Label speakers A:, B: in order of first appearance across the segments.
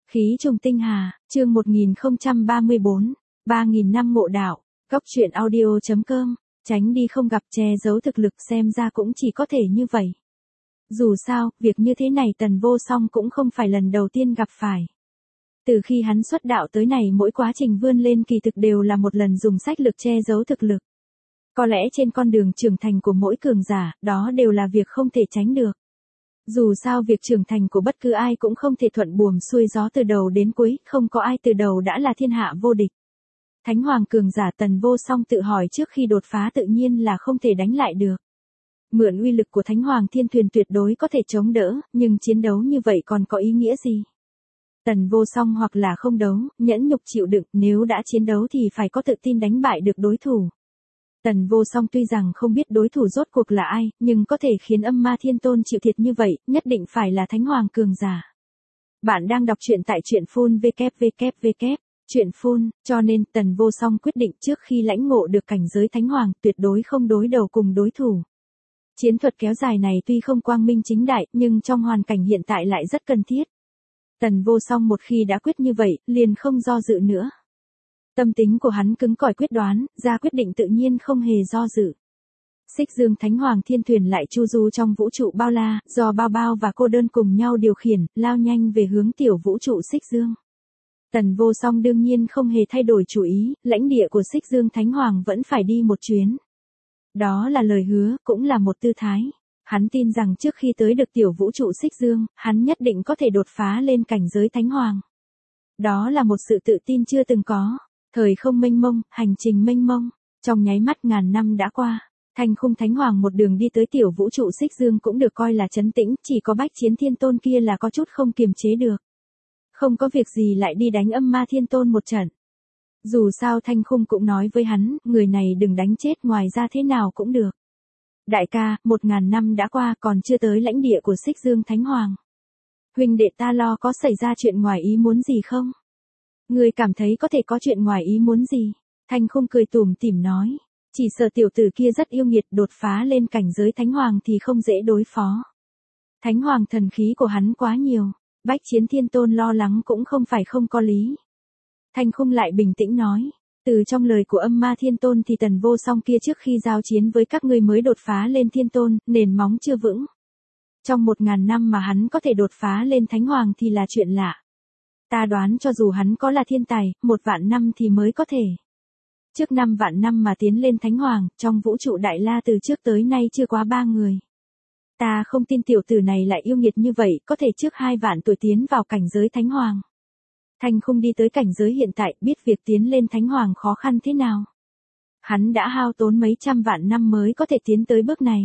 A: Khí trùng tinh hà, chương 1034, 3000 năm ngộ đạo, góc truyện audio.com, tránh đi không gặp che giấu thực lực xem ra cũng chỉ có thể như vậy. Dù sao, việc như thế này Tần Vô Song cũng không phải lần đầu tiên gặp phải. Từ khi hắn xuất đạo tới này mỗi quá trình vươn lên kỳ thực đều là một lần dùng sách lược che giấu thực lực. Có lẽ trên con đường trưởng thành của mỗi cường giả, đó đều là việc không thể tránh được. Dù sao việc trưởng thành của bất cứ ai cũng không thể thuận buồm xuôi gió từ đầu đến cuối, không có ai từ đầu đã là thiên hạ vô địch. Thánh Hoàng cường giả Tần Vô Song tự hỏi trước khi đột phá tự nhiên là không thể đánh lại được. Mượn uy lực của Thánh Hoàng Thiên Thuyền tuyệt đối có thể chống đỡ, nhưng chiến đấu như vậy còn có ý nghĩa gì? Tần Vô Song hoặc là không đấu, nhẫn nhục chịu đựng, nếu đã chiến đấu thì phải có tự tin đánh bại được đối thủ. Tần Vô Song tuy rằng không biết đối thủ rốt cuộc là ai, nhưng có thể khiến Âm Ma Thiên Tôn chịu thiệt như vậy, nhất định phải là Thánh Hoàng cường giả. Bạn đang đọc truyện tại truyện phun www. Truyện phun, cho nên Tần Vô Song quyết định trước khi lãnh ngộ được cảnh giới Thánh Hoàng, tuyệt đối không đối đầu cùng đối thủ. Chiến thuật kéo dài này tuy không quang minh chính đại, nhưng trong hoàn cảnh hiện tại lại rất cần thiết. Tần Vô Song một khi đã quyết như vậy, liền không do dự nữa. Tâm tính của hắn cứng cỏi quyết đoán, ra quyết định tự nhiên không hề do dự. Xích Dương Thánh Hoàng Thiên Thuyền lại chu du trong vũ trụ bao la, do Bao Bao và cô đơn cùng nhau điều khiển, lao nhanh về hướng tiểu vũ trụ Xích Dương. Tần Vô Song đương nhiên không hề thay đổi chủ ý, lãnh địa của Xích Dương Thánh Hoàng vẫn phải đi một chuyến. Đó là lời hứa, cũng là một tư thái. Hắn tin rằng trước khi tới được tiểu vũ trụ Xích Dương, hắn nhất định có thể đột phá lên cảnh giới Thánh Hoàng. Đó là một sự tự tin chưa từng có. Thời không mênh mông, hành trình mênh mông, trong nháy mắt ngàn năm đã qua, Thanh Khung Thánh Hoàng một đường đi tới tiểu vũ trụ Xích Dương cũng được coi là trấn tĩnh, chỉ có Bách Chiến Thiên Tôn kia là có chút không kiềm chế được. Không có việc gì lại đi đánh Âm Ma Thiên Tôn một trận. Dù sao Thanh Khung cũng nói với hắn, người này đừng đánh chết, ngoài ra thế nào cũng được. Đại ca, 1000 năm đã qua còn chưa tới lãnh địa của Xích Dương Thánh Hoàng. Huynh đệ ta lo có xảy ra chuyện ngoài ý muốn gì không? Ngươi cảm thấy có thể có chuyện ngoài ý muốn gì? Thanh Khung cười tủm tỉm nói. Chỉ sợ tiểu tử kia rất yêu nghiệt, đột phá lên cảnh giới Thánh Hoàng thì không dễ đối phó. Thánh Hoàng thần khí của hắn quá nhiều. Bách Chiến Thiên Tôn lo lắng cũng không phải không có lý. Thanh Khung lại bình tĩnh nói. Từ trong lời của Âm Ma Thiên Tôn thì Tần Vô Song kia trước khi giao chiến với các ngươi mới đột phá lên Thiên Tôn, nền móng chưa vững. Trong 1000 năm mà hắn có thể đột phá lên Thánh Hoàng thì là chuyện lạ. Ta đoán cho dù hắn có là thiên tài, 1.000 năm thì mới có thể. Trước 5.000 năm mà tiến lên Thánh Hoàng, trong vũ trụ Đại La từ trước tới nay chưa quá 3 người. Ta không tin tiểu tử này lại yêu nghiệt như vậy, có thể trước 2.000 tuổi tiến vào cảnh giới Thánh Hoàng. Thanh Khung đi tới cảnh giới hiện tại, biết việc tiến lên Thánh Hoàng khó khăn thế nào. Hắn đã hao tốn mấy trăm vạn năm mới có thể tiến tới bước này.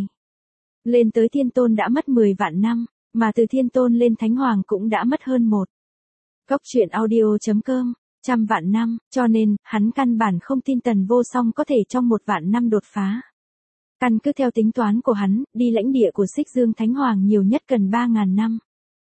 A: Lên tới Thiên Tôn đã mất 10.000 năm, mà từ Thiên Tôn lên Thánh Hoàng cũng đã mất hơn 1. Góc truyện audio.com, 100.000 năm, cho nên, hắn căn bản không tin Tần Vô Song có thể trong 1.000 năm đột phá. Căn cứ theo tính toán của hắn, đi lãnh địa của Xích Dương Thánh Hoàng nhiều nhất cần 3.000 năm.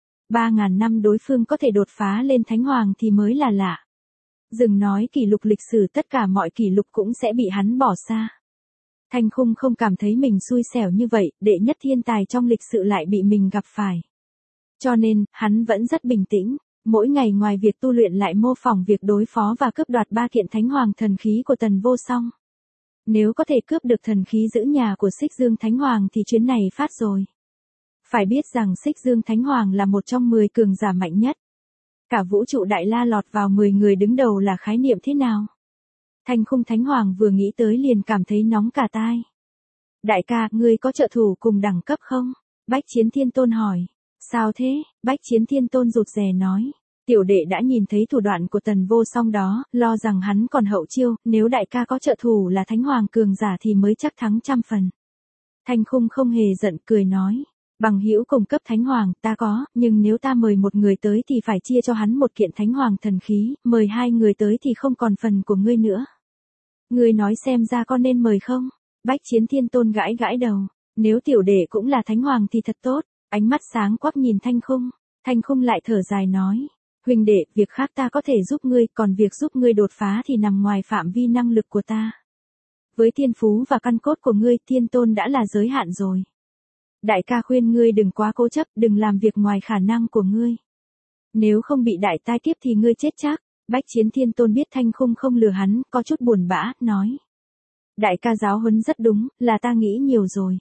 A: 3.000 năm đối phương có thể đột phá lên Thánh Hoàng thì mới là lạ. Đừng nói kỷ lục lịch sử, tất cả mọi kỷ lục cũng sẽ bị hắn bỏ xa. Thanh Khung không cảm thấy mình xui xẻo như vậy, đệ nhất thiên tài trong lịch sử lại bị mình gặp phải. Cho nên, hắn vẫn rất bình tĩnh. Mỗi ngày ngoài việc tu luyện lại mô phỏng việc đối phó và cướp đoạt 3 kiện Thánh Hoàng thần khí của Tần Vô Song. Nếu có thể cướp được thần khí giữ nhà của Xích Dương Thánh Hoàng thì chuyến này phát rồi. Phải biết rằng Xích Dương Thánh Hoàng là một trong 10 cường giả mạnh nhất. Cả vũ trụ Đại La lọt vào 10 người đứng đầu là khái niệm thế nào? Thanh Khung Thánh Hoàng vừa nghĩ tới liền cảm thấy nóng cả tai. Đại ca, ngươi có trợ thủ cùng đẳng cấp không? Bách Chiến Thiên Tôn hỏi. Sao thế? Bách Chiến Thiên Tôn rụt rè nói. Tiểu đệ đã nhìn thấy thủ đoạn của Tần Vô Song đó, lo rằng hắn còn hậu chiêu, nếu đại ca có trợ thủ là Thánh Hoàng cường giả thì mới chắc thắng 100 phần. Thanh Khung không hề giận, cười nói. Bằng hữu cùng cấp Thánh Hoàng, ta có, nhưng nếu ta mời một người tới thì phải chia cho hắn một kiện Thánh Hoàng thần khí, mời 2 người tới thì không còn phần của ngươi nữa. Ngươi nói xem ra có nên mời không? Bách Chiến Thiên Tôn gãi gãi đầu. Nếu tiểu đệ cũng là Thánh Hoàng thì thật tốt. Ánh mắt sáng quắc nhìn Thanh Khung. Thanh Khung lại thở dài nói. Huynh đệ, việc khác ta có thể giúp ngươi, còn việc giúp ngươi đột phá thì nằm ngoài phạm vi năng lực của ta. Với thiên phú và căn cốt của ngươi, Thiên Tôn đã là giới hạn rồi. Đại ca khuyên ngươi đừng quá cố chấp, đừng làm việc ngoài khả năng của ngươi. Nếu không bị đại tai kiếp thì ngươi chết chắc. Bách Chiến Thiên Tôn biết Thanh Khung không lừa hắn, có chút buồn bã, nói. Đại ca giáo huấn rất đúng, là ta nghĩ nhiều rồi.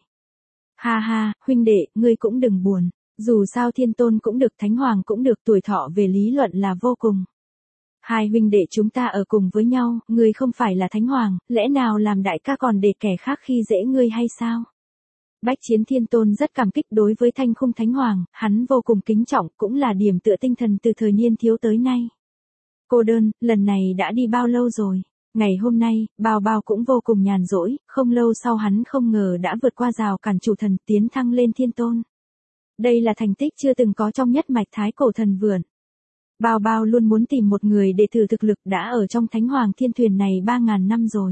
A: Ha ha, huynh đệ, ngươi cũng đừng buồn. Dù sao Thiên Tôn cũng được, Thánh Hoàng cũng được, tuổi thọ về lý luận là vô cùng. Hai huynh đệ chúng ta ở cùng với nhau, ngươi không phải là Thánh Hoàng, lẽ nào làm đại ca còn để kẻ khác khi dễ ngươi hay sao? Bách Chiến Thiên Tôn rất cảm kích đối với Thanh Khung Thánh Hoàng, hắn vô cùng kính trọng, cũng là điểm tựa tinh thần từ thời niên thiếu tới nay. Cô đơn, lần này đã đi bao lâu rồi? Ngày hôm nay, Bao Bao cũng vô cùng nhàn rỗi, không lâu sau hắn không ngờ đã vượt qua rào cản chủ thần, tiến thăng lên Thiên Tôn. Đây là thành tích chưa từng có trong nhất mạch Thái Cổ Thần Vượn. Bao Bao luôn muốn tìm một người để thử thực lực, đã ở trong Thánh Hoàng Thiên Thuyền này 3.000 năm rồi.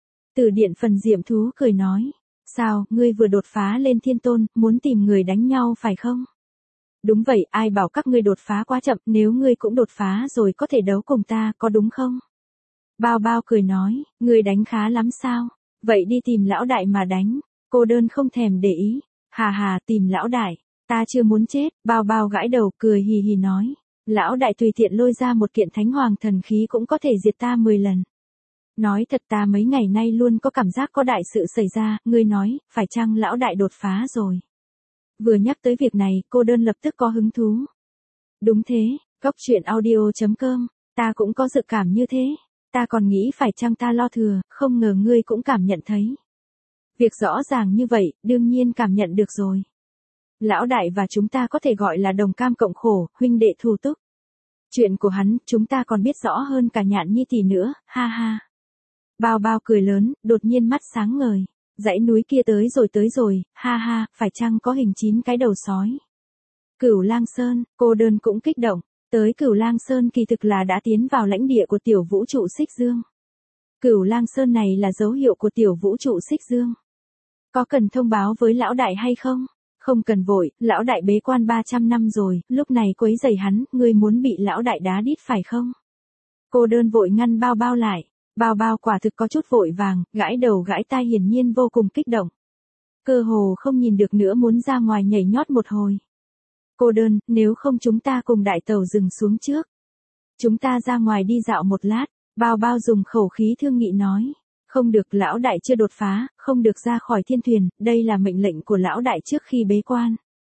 A: Từ điện phần Diệm Thú cười nói, sao, ngươi vừa đột phá lên Thiên Tôn, muốn tìm người đánh nhau phải không? Đúng vậy, ai bảo các ngươi đột phá quá chậm, nếu ngươi cũng đột phá rồi có thể đấu cùng ta, có đúng không? Bao Bao cười nói, ngươi đánh khá lắm sao? Vậy đi tìm lão đại mà đánh. Cô đơn không thèm để ý. Hà hà, tìm lão đại, ta chưa muốn chết. Bao Bao gãi đầu cười hì hì nói, lão đại tùy tiện lôi ra một kiện Thánh Hoàng thần khí cũng có thể diệt ta 10 lần. Nói thật, ta mấy ngày nay luôn có cảm giác có đại sự xảy ra, ngươi nói, phải chăng lão đại đột phá rồi? Vừa nhắc tới việc này, cô đơn lập tức có hứng thú. Đúng thế, Góc Truyện Audio.com, ta cũng có dự cảm như thế. Ta còn nghĩ phải chăng ta lo thừa, không ngờ ngươi cũng cảm nhận thấy. Việc rõ ràng như vậy, đương nhiên cảm nhận được rồi. Lão đại và chúng ta có thể gọi là đồng cam cộng khổ, huynh đệ thù túc. Chuyện của hắn, chúng ta còn biết rõ hơn cả Nhạn Nhi tỷ nữa, ha ha. Bao Bao cười lớn, đột nhiên mắt sáng ngời. Dãy núi kia tới rồi, ha ha, phải chăng có hình 9 cái đầu sói. Cửu Lang Sơn, cô đơn cũng kích động. Tới Cửu Lang Sơn kỳ thực là đã tiến vào lãnh địa của tiểu vũ trụ Xích Dương. Cửu Lang Sơn này là dấu hiệu của tiểu vũ trụ Xích Dương. Có cần thông báo với lão đại hay không? Không cần vội, lão đại bế quan 300 năm rồi, lúc này quấy rầy hắn, ngươi muốn bị lão đại đá đít phải không? Cô đơn vội ngăn Bao Bao lại. Bao Bao quả thực có chút vội vàng, gãi đầu gãi tai, hiển nhiên vô cùng kích động. Cơ hồ không nhìn được nữa, muốn ra ngoài nhảy nhót một hồi. Cô đơn, nếu không chúng ta cùng đại tẩu dừng xuống trước. Chúng ta ra ngoài đi dạo một lát. Bao Bao dùng khẩu khí thương nghị nói. Không được, lão đại chưa đột phá, không được ra khỏi thiên thuyền, đây là mệnh lệnh của lão đại trước khi bế quan.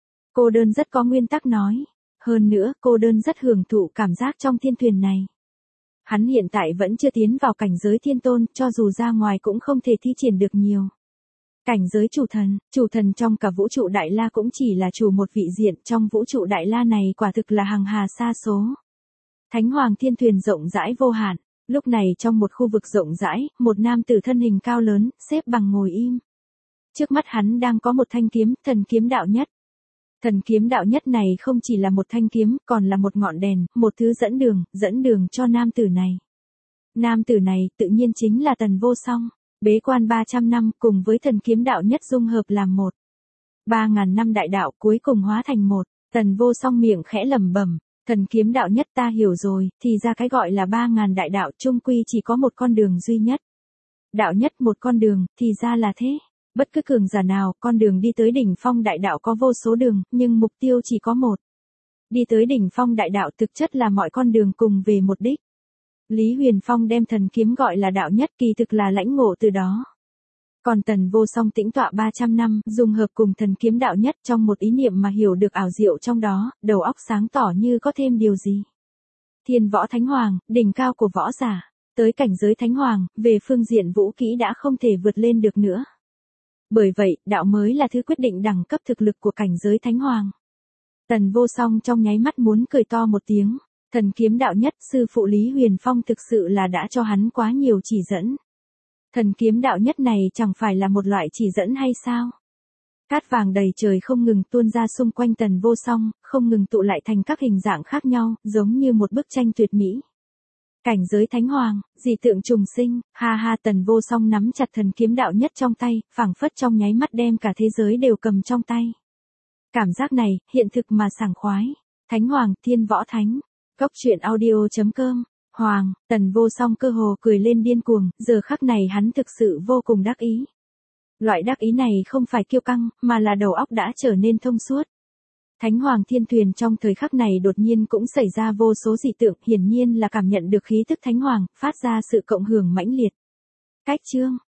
A: Cô đơn rất có nguyên tắc nói. Hơn nữa, cô đơn rất hưởng thụ cảm giác trong thiên thuyền này. Hắn hiện tại vẫn chưa tiến vào cảnh giới Thiên Tôn, cho dù ra ngoài cũng không thể thi triển được nhiều. Cảnh giới chủ thần trong cả vũ trụ Đại La cũng chỉ là chủ một vị diện, trong vũ trụ Đại La này quả thực là hằng hà sa số. Thánh Hoàng Thiên Thuyền rộng rãi vô hạn, lúc này trong một khu vực rộng rãi, một nam tử thân hình cao lớn, xếp bằng ngồi im. Trước mắt hắn đang có một thanh kiếm, thần kiếm đạo nhất. Thần kiếm đạo nhất này không chỉ là một thanh kiếm, còn là một ngọn đèn, một thứ dẫn đường cho nam tử này. Nam tử này tự nhiên chính là Tần Vô Song, bế quan 300 năm cùng với thần kiếm đạo nhất dung hợp làm một. 3.000 năm đại đạo cuối cùng hóa thành một. Tần Vô Song miệng khẽ lẩm bẩm, thần kiếm đạo nhất ta hiểu rồi, thì ra cái gọi là 3.000 đại đạo chung quy chỉ có một con đường duy nhất. Đạo nhất một con đường, thì ra là thế. Bất cứ cường giả nào, con đường đi tới đỉnh phong đại đạo có vô số đường, nhưng mục tiêu chỉ có một. Đi tới đỉnh phong đại đạo thực chất là mọi con đường cùng về một đích. Lý Huyền Phong đem thần kiếm gọi là đạo nhất, kỳ thực là lãnh ngộ từ đó. Còn Tần Vô Song tĩnh tọa 300 năm, dùng hợp cùng thần kiếm đạo nhất trong một ý niệm mà hiểu được ảo diệu trong đó, đầu óc sáng tỏ như có thêm điều gì. Thiên Võ Thánh Hoàng, đỉnh cao của võ giả, tới cảnh giới Thánh Hoàng, về phương diện vũ kỹ đã không thể vượt lên được nữa. Bởi vậy, đạo mới là thứ quyết định đẳng cấp thực lực của cảnh giới Thánh Hoàng. Tần Vô Song trong nháy mắt muốn cười to một tiếng. Thần kiếm đạo nhất, sư phụ Lý Huyền Phong thực sự là đã cho hắn quá nhiều chỉ dẫn. Thần kiếm đạo nhất này chẳng phải là một loại chỉ dẫn hay sao? Cát vàng đầy trời không ngừng tuôn ra xung quanh Tần Vô Song, không ngừng tụ lại thành các hình dạng khác nhau, giống như một bức tranh tuyệt mỹ. Cảnh giới Thánh Hoàng, dị tượng trùng sinh, ha ha. Tần Vô Song nắm chặt thần kiếm đạo nhất trong tay, phảng phất trong nháy mắt đem cả thế giới đều cầm trong tay. Cảm giác này, hiện thực mà sảng khoái. Thánh Hoàng, Thiên Võ Thánh. Góc Truyện Audio.com. Hoàng, Tần Vô Song cơ hồ cười lên điên cuồng, giờ khắc này hắn thực sự vô cùng đắc ý. Loại đắc ý này không phải kiêu căng, mà là đầu óc đã trở nên thông suốt. Thánh Hoàng Thiên Thuyền trong thời khắc này đột nhiên cũng xảy ra vô số dị tượng, hiển nhiên là cảm nhận được khí tức Thánh Hoàng, phát ra sự cộng hưởng mãnh liệt. Cách chương